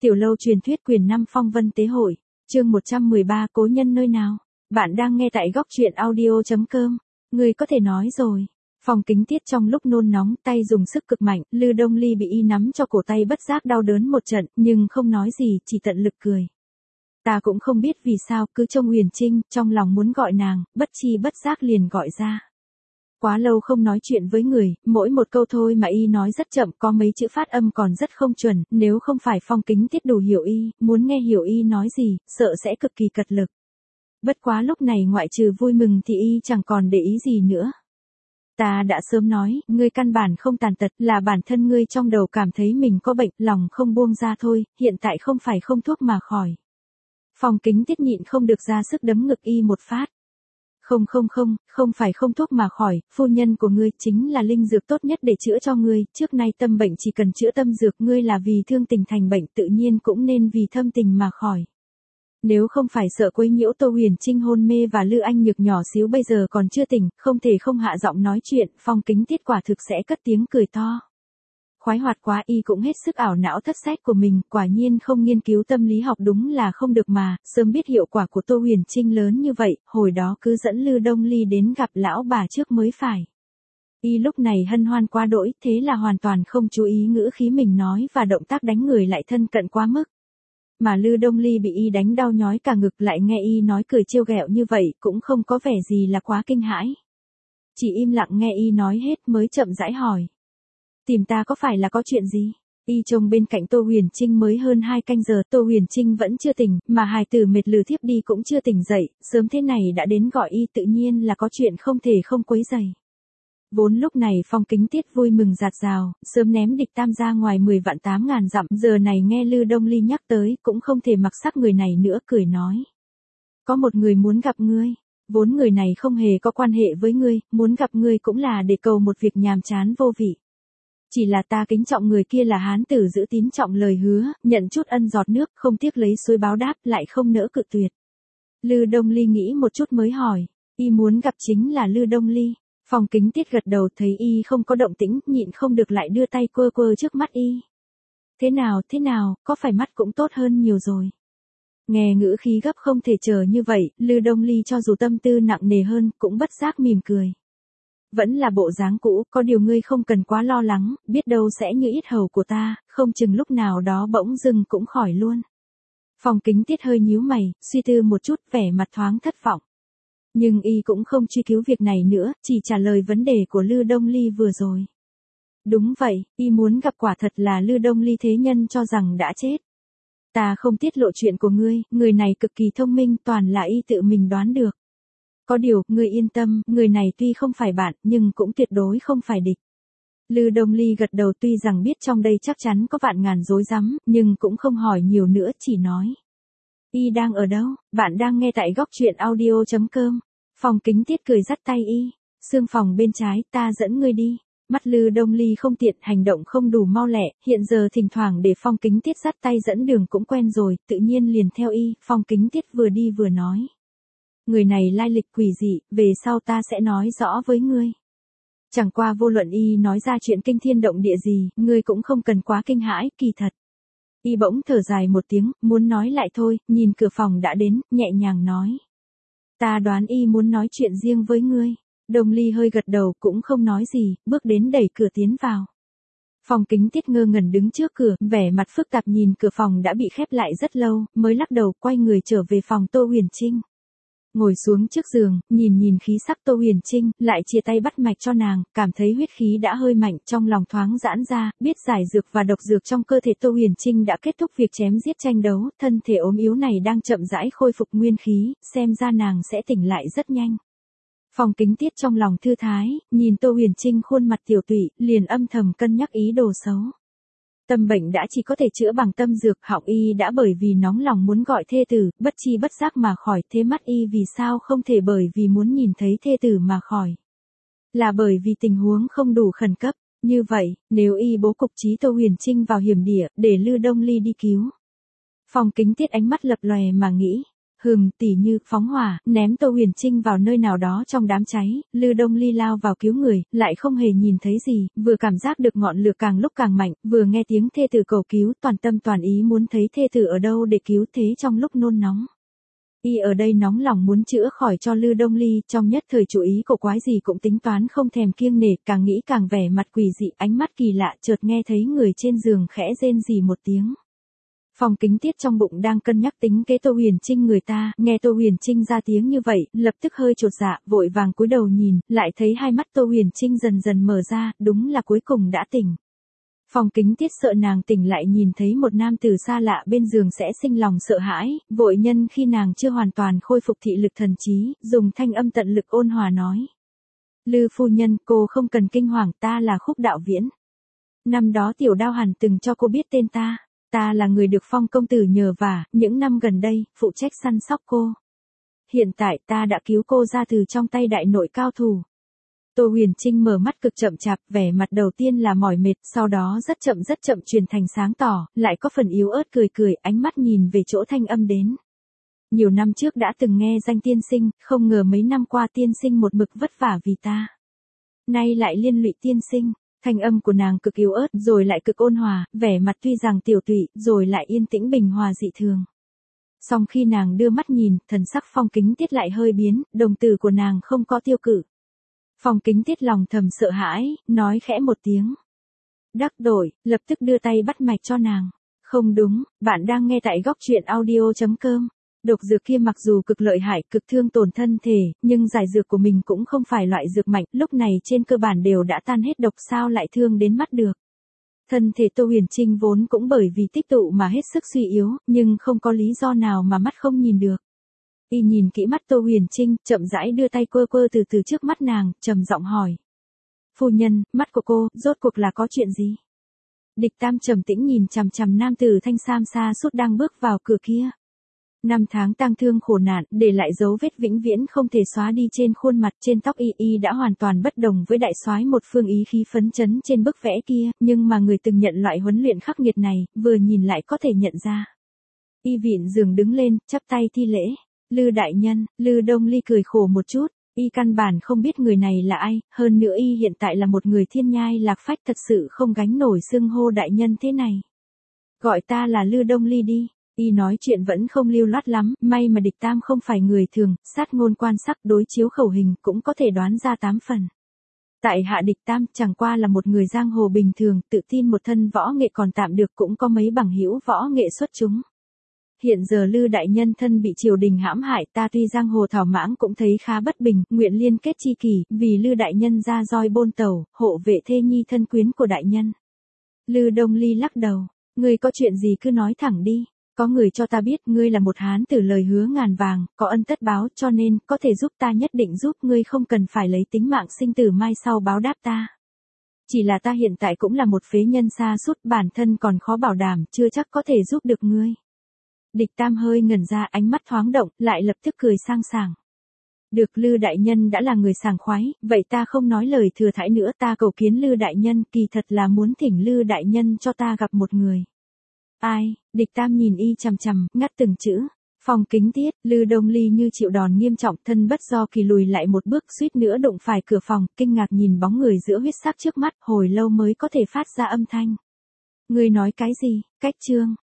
Tiểu lâu truyền thuyết quyền 5 phong vân tế hội, chương 113 cố nhân nơi nào. Bạn đang nghe tại góc truyện audio.com. Người có thể nói rồi. Phong Kính Tiết trong lúc nôn nóng tay dùng sức cực mạnh, Lư Đông Ly bị y nắm cho cổ tay bất giác đau đớn một trận, nhưng không nói gì, chỉ tận lực cười. Ta cũng không biết vì sao, cứ trông Huyền Trinh, trong lòng muốn gọi nàng, bất chi bất giác liền gọi ra. Quá lâu không nói chuyện với người, mỗi một câu thôi mà y nói rất chậm, có mấy chữ phát âm còn rất không chuẩn, nếu không phải Phong Kính Tiết đủ hiểu y, muốn nghe hiểu y nói gì, sợ sẽ cực kỳ cật lực. Bất quá lúc này ngoại trừ vui mừng thì y chẳng còn để ý gì nữa. Ta đã sớm nói, ngươi căn bản không tàn tật, là bản thân ngươi trong đầu cảm thấy mình có bệnh, lòng không buông ra thôi, hiện tại không phải không thuốc mà khỏi. Phong Kính Tiết nhịn không được ra sức đấm ngực y một phát. Không phải không thuốc mà khỏi, phu nhân của ngươi chính là linh dược tốt nhất để chữa cho ngươi, trước nay tâm bệnh chỉ cần chữa tâm dược, ngươi là vì thương tình thành bệnh, tự nhiên cũng nên vì thâm tình mà khỏi. Nếu không phải sợ quấy nhiễu Tô Huyền Trinh hôn mê và Lư Anh Nhược nhỏ xíu bây giờ còn chưa tỉnh, không thể không hạ giọng nói chuyện, Phong Kính Tiết quả thực sẽ cất tiếng cười to. Khoái hoạt quá, y cũng hết sức ảo não thất sách của mình, quả nhiên không nghiên cứu tâm lý học đúng là không được mà, sớm biết hiệu quả của Tô Huyền Trinh lớn như vậy, hồi đó cứ dẫn Lư Đông Ly đến gặp lão bà trước mới phải. Y lúc này hân hoan quá đỗi, thế là hoàn toàn không chú ý ngữ khí mình nói và động tác đánh người lại thân cận quá mức. Mà Lư Đông Ly bị y đánh đau nhói cả ngực, lại nghe y nói cười trêu ghẹo như vậy, cũng không có vẻ gì là quá kinh hãi. Chỉ im lặng nghe y nói hết mới chậm rãi hỏi. Tìm ta có phải là có chuyện gì? Y trông bên cạnh Tô Huyền Trinh mới hơn 2 canh giờ, Tô Huyền Trinh vẫn chưa tỉnh, mà hài tử mệt lử thiếp đi cũng chưa tỉnh dậy, sớm thế này đã đến gọi y, tự nhiên là có chuyện không thể không quấy rầy. Vốn lúc này Phong Kính Tiết vui mừng rạt rào, sớm ném địch tam ra ngoài 10 vạn 8 ngàn dặm, giờ này nghe Lư Đông Ly nhắc tới, cũng không thể mặc sắc người này nữa, cười nói. Có một người muốn gặp ngươi. Vốn người này không hề có quan hệ với ngươi, muốn gặp ngươi cũng là để cầu một việc nhàm chán vô vị. Chỉ là ta kính trọng người kia là hán tử giữ tín trọng lời hứa, nhận chút ân giọt nước, không tiếc lấy suối báo đáp, lại không nỡ cự tuyệt. Lư Đông Ly nghĩ một chút mới hỏi, y muốn gặp chính là Lư Đông Ly. Phong Kính Tiết gật đầu, thấy y không có động tĩnh, nhịn không được lại đưa tay quơ quơ trước mắt y. Thế nào, có phải mắt cũng tốt hơn nhiều rồi. Nghe ngữ khí gấp không thể chờ như vậy, Lư Đông Ly cho dù tâm tư nặng nề hơn, cũng bất giác mỉm cười. Vẫn là bộ dáng cũ, có điều ngươi không cần quá lo lắng, biết đâu sẽ như yết hầu của ta, không chừng lúc nào đó bỗng dưng cũng khỏi luôn. Phong Kính Tiết hơi nhíu mày, suy tư một chút, vẻ mặt thoáng thất vọng. Nhưng y cũng không truy cứu việc này nữa, chỉ trả lời vấn đề của Lư Đông Ly vừa rồi. Đúng vậy, y muốn gặp quả thật là Lư Đông Ly, thế nhân cho rằng đã chết. Ta không tiết lộ chuyện của ngươi, người này cực kỳ thông minh, toàn là y tự mình đoán được. Có điều, ngươi yên tâm, người này tuy không phải bạn, nhưng cũng tuyệt đối không phải địch. Lư Đông Ly gật đầu, tuy rằng biết trong đây chắc chắn có vạn ngàn rối rắm, nhưng cũng không hỏi nhiều nữa, chỉ nói. Y đang ở đâu? Bạn đang nghe tại góc truyện audio.com. Phong Kính Tiết cười dắt tay y. Sương phòng bên trái, ta dẫn ngươi đi. Mắt Lư Đông Ly không tiện, hành động không đủ mau lẹ, hiện giờ thỉnh thoảng để Phong Kính Tiết dắt tay dẫn đường cũng quen rồi, tự nhiên liền theo y. Phong Kính Tiết vừa đi vừa nói. Người này lai lịch quỷ dị, về sau ta sẽ nói rõ với ngươi. Chẳng qua vô luận y nói ra chuyện kinh thiên động địa gì, ngươi cũng không cần quá kinh hãi, kỳ thật. Y bỗng thở dài một tiếng, muốn nói lại thôi, nhìn cửa phòng đã đến, nhẹ nhàng nói. Ta đoán y muốn nói chuyện riêng với ngươi. Đông Ly hơi gật đầu, cũng không nói gì, bước đến đẩy cửa tiến vào. Phong Kính Tiết ngơ ngẩn đứng trước cửa, vẻ mặt phức tạp nhìn cửa phòng đã bị khép lại rất lâu, mới lắc đầu quay người trở về phòng Tô Huyền Trinh. Ngồi xuống trước giường, nhìn khí sắc Tô Huyền Trinh, lại chia tay bắt mạch cho nàng, cảm thấy huyết khí đã hơi mạnh, trong lòng thoáng giãn ra, biết giải dược và độc dược trong cơ thể Tô Huyền Trinh đã kết thúc việc chém giết tranh đấu, thân thể ốm yếu này đang chậm rãi khôi phục nguyên khí, xem ra nàng sẽ tỉnh lại rất nhanh. Phong Kính Tiết trong lòng thư thái, nhìn Tô Huyền Trinh khuôn mặt tiểu tụy, liền âm thầm cân nhắc ý đồ xấu. Tâm bệnh đã chỉ có thể chữa bằng tâm dược, họng y đã bởi vì nóng lòng muốn gọi thê tử, bất chi bất giác mà khỏi, thế mắt y vì sao không thể bởi vì muốn nhìn thấy thê tử mà khỏi. Là bởi vì tình huống không đủ khẩn cấp, như vậy, nếu y bố cục trí Tô Huyền Trinh vào hiểm địa, để Lư Đông Ly đi cứu. Phong Kính Tiết ánh mắt lập lòe mà nghĩ, Tỉ như phóng hỏa, ném Tô Huyền Trinh vào nơi nào đó trong đám cháy, Lư Đông Ly lao vào cứu người, lại không hề nhìn thấy gì, vừa cảm giác được ngọn lửa càng lúc càng mạnh, vừa nghe tiếng thê tử cầu cứu, toàn tâm toàn ý muốn thấy thê tử ở đâu để cứu thế trong lúc nôn nóng. Y ở đây nóng lòng muốn chữa khỏi cho Lư Đông Ly, trong nhất thời chú ý cổ quái gì cũng tính toán không thèm kiêng nể, càng nghĩ càng vẻ mặt quỷ dị, ánh mắt kỳ lạ, chợt nghe thấy người trên giường khẽ rên rỉ một tiếng. Phong Kính Tiết trong bụng đang cân nhắc tính kế Tô Huyền Trinh người ta, nghe Tô Huyền Trinh ra tiếng như vậy, lập tức hơi chột dạ, vội vàng cúi đầu nhìn, lại thấy hai mắt Tô Huyền Trinh dần dần mở ra, đúng là cuối cùng đã tỉnh. Phong Kính Tiết sợ nàng tỉnh lại nhìn thấy một nam tử xa lạ bên giường sẽ sinh lòng sợ hãi, vội nhân khi nàng chưa hoàn toàn khôi phục thị lực thần trí, dùng thanh âm tận lực ôn hòa nói. Lư phu nhân, cô không cần kinh hoàng, ta là Khúc Đạo Viễn. Năm đó Tiểu Đao hẳn từng cho cô biết tên ta. Ta là người được Phong công tử nhờ vả, những năm gần đây, phụ trách săn sóc cô. Hiện tại ta đã cứu cô ra từ trong tay đại nội cao thủ. Tô Huyền Trinh mở mắt cực chậm chạp, vẻ mặt đầu tiên là mỏi mệt, sau đó rất chậm chuyển thành sáng tỏ, lại có phần yếu ớt cười, ánh mắt nhìn về chỗ thanh âm đến. Nhiều năm trước đã từng nghe danh tiên sinh, không ngờ mấy năm qua tiên sinh một mực vất vả vì ta. Nay lại liên lụy tiên sinh. Thanh âm của nàng cực yếu ớt rồi lại cực ôn hòa, vẻ mặt tuy rằng tiểu tụy, rồi lại yên tĩnh bình hòa dị thường. Song khi nàng đưa mắt nhìn, thần sắc Phong Kính Tiết lại hơi biến, đồng tử của nàng không có tiêu cự. Phong Kính Tiết lòng thầm sợ hãi, nói khẽ một tiếng. Đắc đổi, lập tức đưa tay bắt mạch cho nàng. Không đúng, bạn đang nghe tại góc truyện audio.com. Độc dược kia mặc dù cực lợi hại, cực thương tổn thân thể, nhưng giải dược của mình cũng không phải loại dược mạnh, lúc này trên cơ bản đều đã tan hết độc, sao lại thương đến mắt được. Thân thể Tô Huyền Trinh vốn cũng bởi vì tích tụ mà hết sức suy yếu, nhưng không có lý do nào mà mắt không nhìn được. Y nhìn kỹ mắt Tô Huyền Trinh, chậm rãi đưa tay quơ từ trước mắt nàng, trầm giọng hỏi. Phu nhân, mắt của cô, rốt cuộc là có chuyện gì? Địch Tam trầm tĩnh nhìn chằm nam tử thanh sam xa suốt đang bước vào cửa kia. 5 tháng tang thương khổ nạn, để lại dấu vết vĩnh viễn không thể xóa đi trên khuôn mặt, trên tóc y đã hoàn toàn bất đồng với đại soái một phương ý khí phấn chấn trên bức vẽ kia, nhưng mà người từng nhận loại huấn luyện khắc nghiệt này, vừa nhìn lại có thể nhận ra. Y vịn giường đứng lên, chắp tay thi lễ. Lư đại nhân, Lư Đông Ly cười khổ một chút, y căn bản không biết người này là ai, hơn nữa y hiện tại là một người thiên nhai lạc phách thật sự không gánh nổi xưng hô đại nhân thế này. Gọi ta là Lư Đông Ly đi. Y nói chuyện vẫn không lưu loát lắm, may mà Địch Tam không phải người thường, sát ngôn quan sắc đối chiếu khẩu hình cũng có thể đoán ra 8 phần. Tại hạ Địch Tam chẳng qua là một người giang hồ bình thường, tự tin một thân võ nghệ còn tạm được, cũng có mấy bằng hữu võ nghệ xuất chúng. Hiện giờ Lư đại nhân thân bị triều đình hãm hại, ta tuy giang hồ thảo mãng cũng thấy khá bất bình, nguyện liên kết chi kỷ, vì Lư đại nhân ra roi bôn tẩu, hộ vệ thê nhi thân quyến của đại nhân. Lư Đông Ly lắc đầu, ngươi có chuyện gì cứ nói thẳng đi. Có người cho ta biết ngươi là một hán tử lời hứa ngàn vàng, có ân tất báo, cho nên, có thể giúp ta nhất định giúp ngươi, không cần phải lấy tính mạng sinh tử mai sau báo đáp ta. Chỉ là ta hiện tại cũng là một phế nhân sa sút, bản thân còn khó bảo đảm, chưa chắc có thể giúp được ngươi. Địch Tam hơi ngẩn ra, ánh mắt thoáng động, lại lập tức cười sang sảng. Được, Lư đại nhân đã là người sảng khoái, vậy ta không nói lời thừa thãi nữa, ta cầu kiến Lư đại nhân, kỳ thật là muốn thỉnh Lư đại nhân cho ta gặp một người. Ai? Địch Tam nhìn y chằm, ngắt từng chữ. Phong Kính Tiết, Lư Đông Ly như chịu đòn nghiêm trọng, thân bất do kỳ lùi lại một bước, suýt nữa đụng phải cửa phòng, kinh ngạc nhìn bóng người giữa huyết sắc trước mắt, hồi lâu mới có thể phát ra âm thanh. Ngươi nói cái gì? Cách chương.